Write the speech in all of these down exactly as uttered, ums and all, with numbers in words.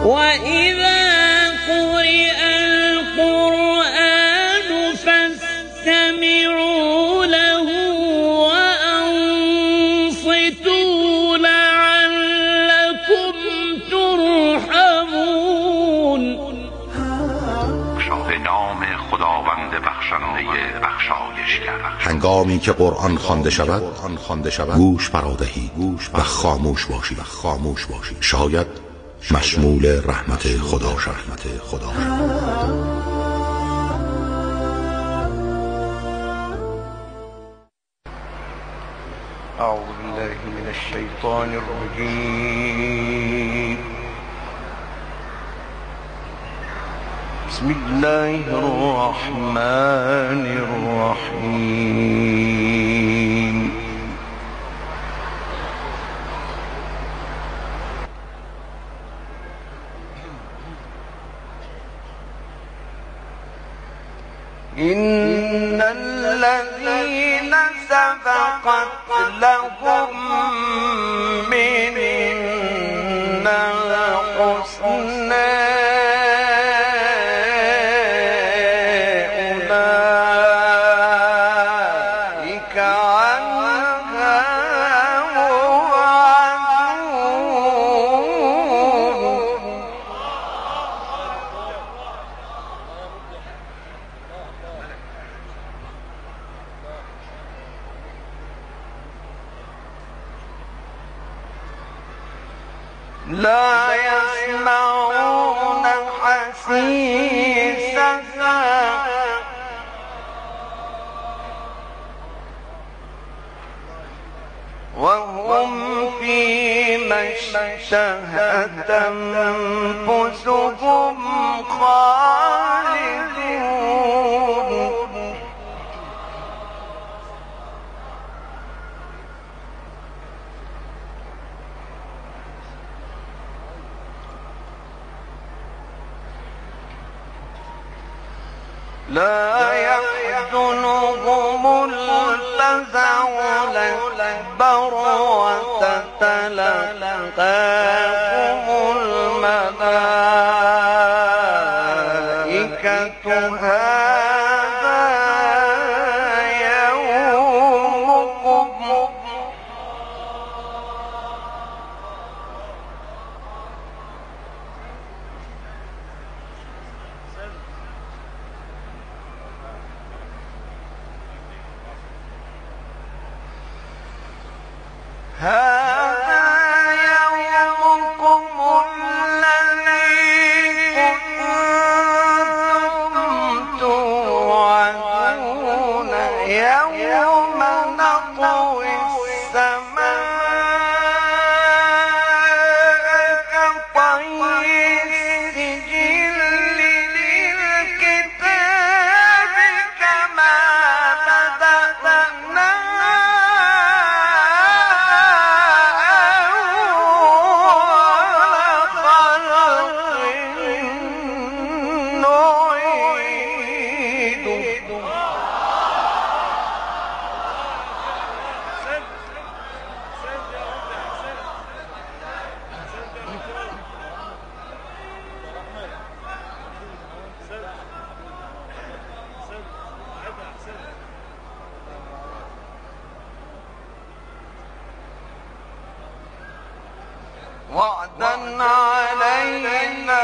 وإذا قرئ القرآن فاستمعوا له وأنصتوا لعلكم ترحمون. به نام خداوند بخشنده بخشایشگر. هنگامی که قرآن خوانده شود گوش فرادهید و خاموش باشید خاموش باشید شاید مشمول رحمت خدا شد. اعوذ بالله من الشیطان الرجیم. بسم الله الرحمن الرحیم. إن الذين سبقت لهم منا الحسنى أولئك عنها مبعدون. لا يسمعون حسيسها وهم فيما اشتهت أنفسهم خالدون. لا يحزنهم الفزع الأكبر وتتلقاهم الملائكة هذا يومكم. هذا يومكم الذي كنتم توعدون يوم نطوي السماء كطي السجل للكتاب كما بدأنا وعدا علينا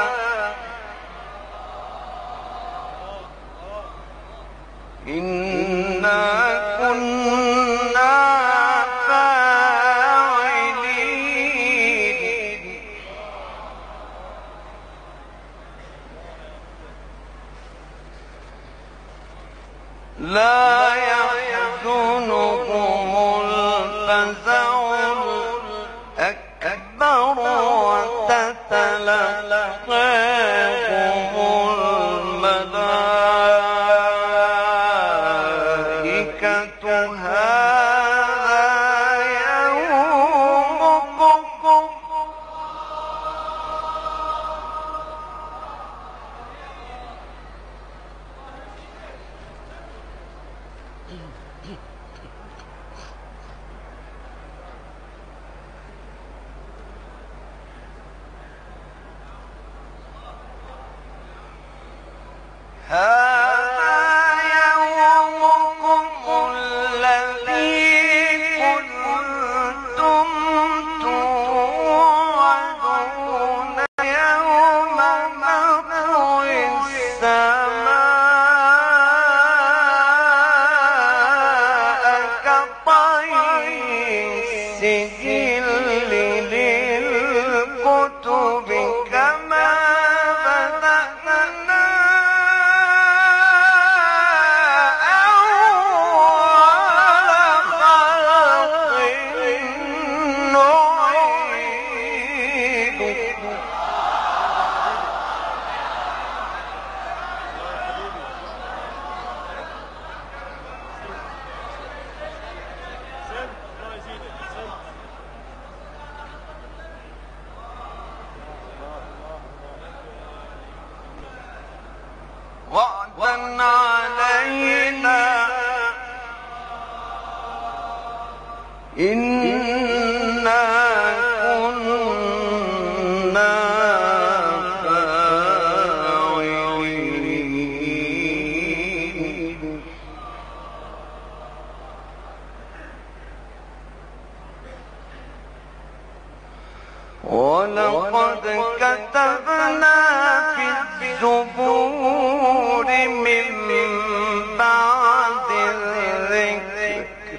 إنا كنا فاعلين. لا يحزنهم الفزع الأكبر وتتلقاهم الملائكة هذا يومكم. الكتب كما بدأنا أول خلق نعيده وعدا علينا إنا كنا فاعلين ولقد كتبنا في الزبور من بعد الذكر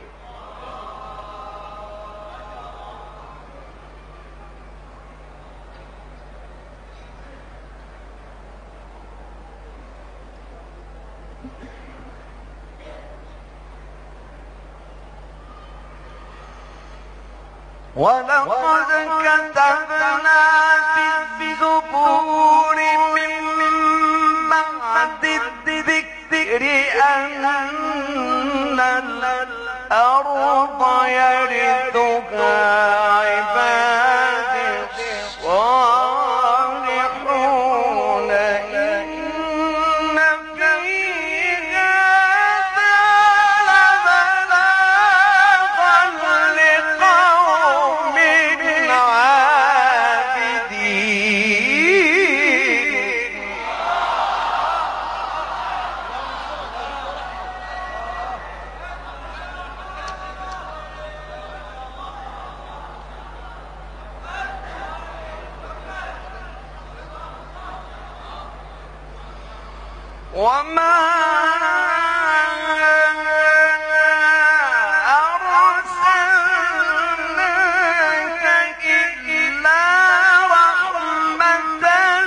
ولقد كتبنا في الزبور من بعد الذكر أن الأرض يرثها عبادي الصالحون إن في هذا لبلاغا لقوم عابدين وما أرسلناك إلا رحمة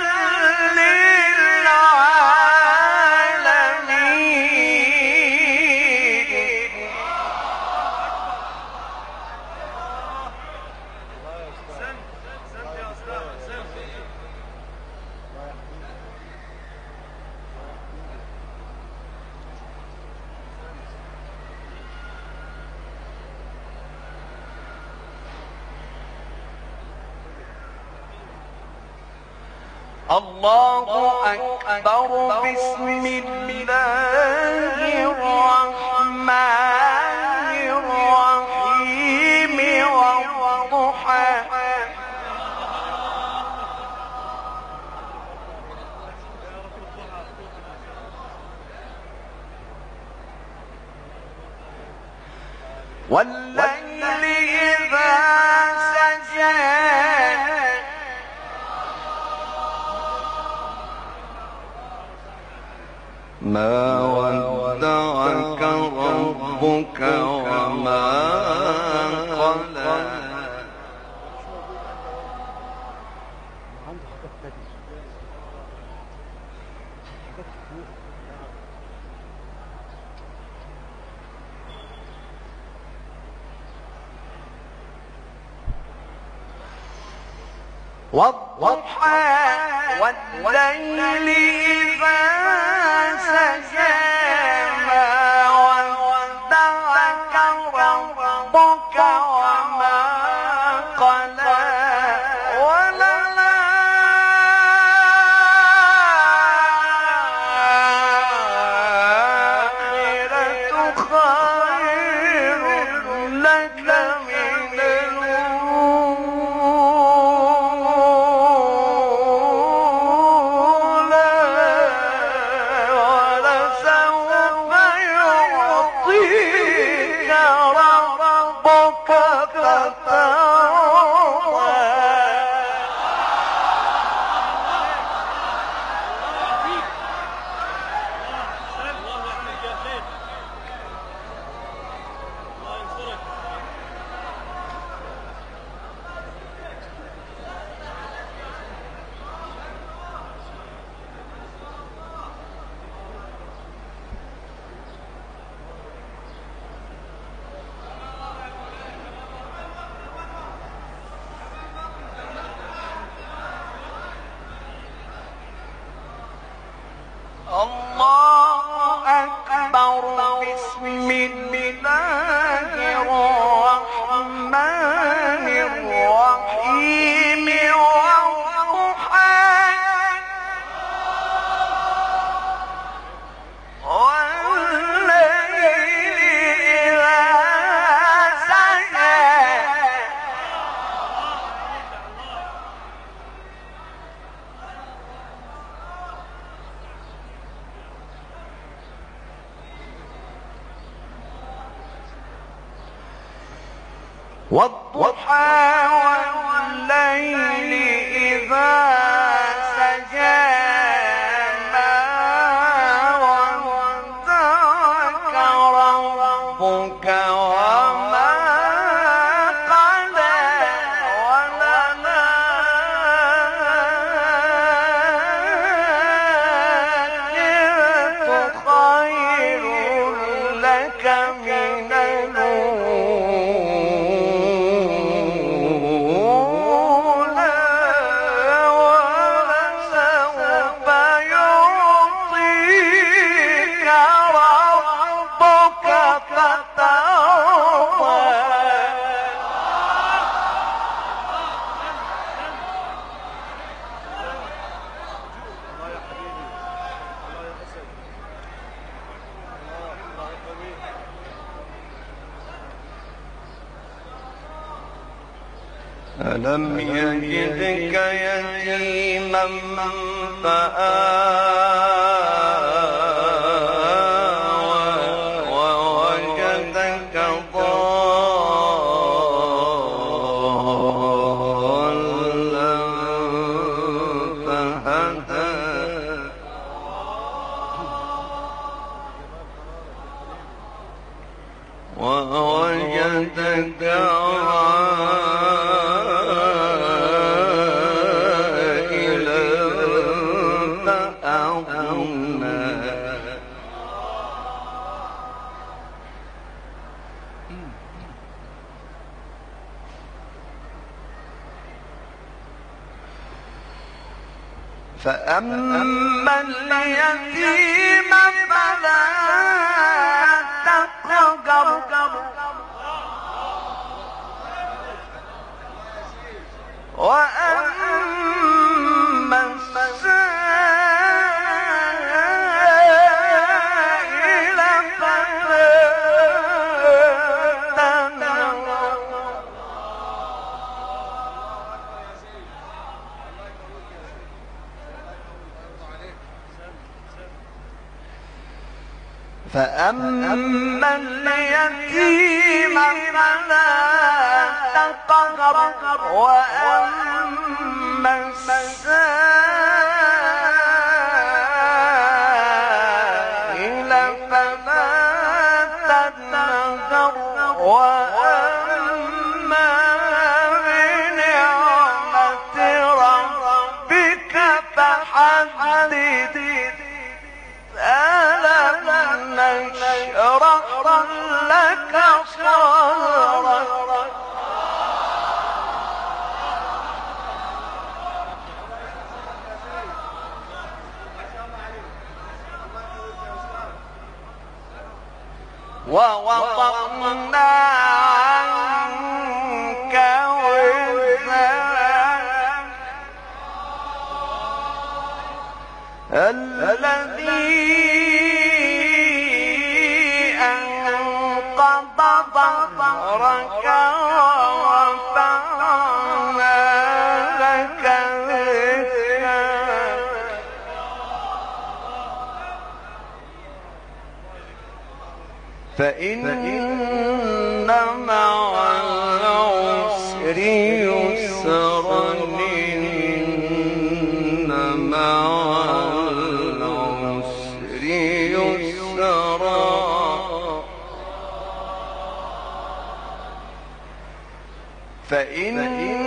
للعالمين الله أكبر بسم الله الرحمن الرحيم والضحى والليل إذا سجى ما ودعك ربك وما قلى والضحى والليل إذا سجى ما ودعك ربك وما قلى وللآخرة خير لك من الأولى ولسوف والضحى والليل إذا سجى ما ودعك ربك وما قلى وللآخرة خير لك من ألم يجدك يتيما فآوى ووجدك ضالا فهدى ووجدك فأما اليتيم فلا تقهر وأما السائل فلا تنهر فأما اليتيم فلا تقهر وأما السائل فلا تنهر وأما بنعمة ربك فحدث ألم نشرح لك صدرك ووضعنا عنك وزرك الذي أنقض ظهرك ورفعنا لك ذكرك فإن مع العسر يسرا إن مع العسر يسرا فإن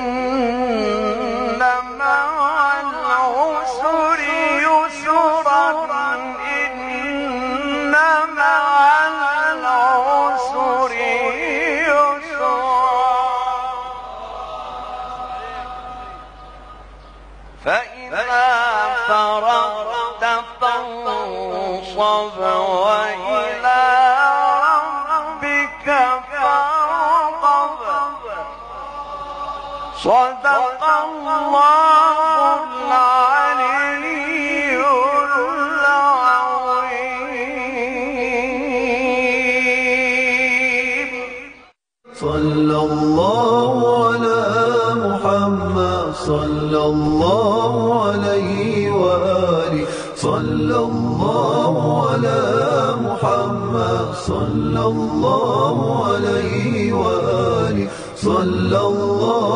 مع العسر يسرا إن مع العسر يسرا فإذا فرغت فانصب وإلى ربك فارغب صدق الله العلي العظيم. صلى الله على محمد صلى الله عليه وآله صلى الله على محمد صلى الله عليه وآله وآله صلى الله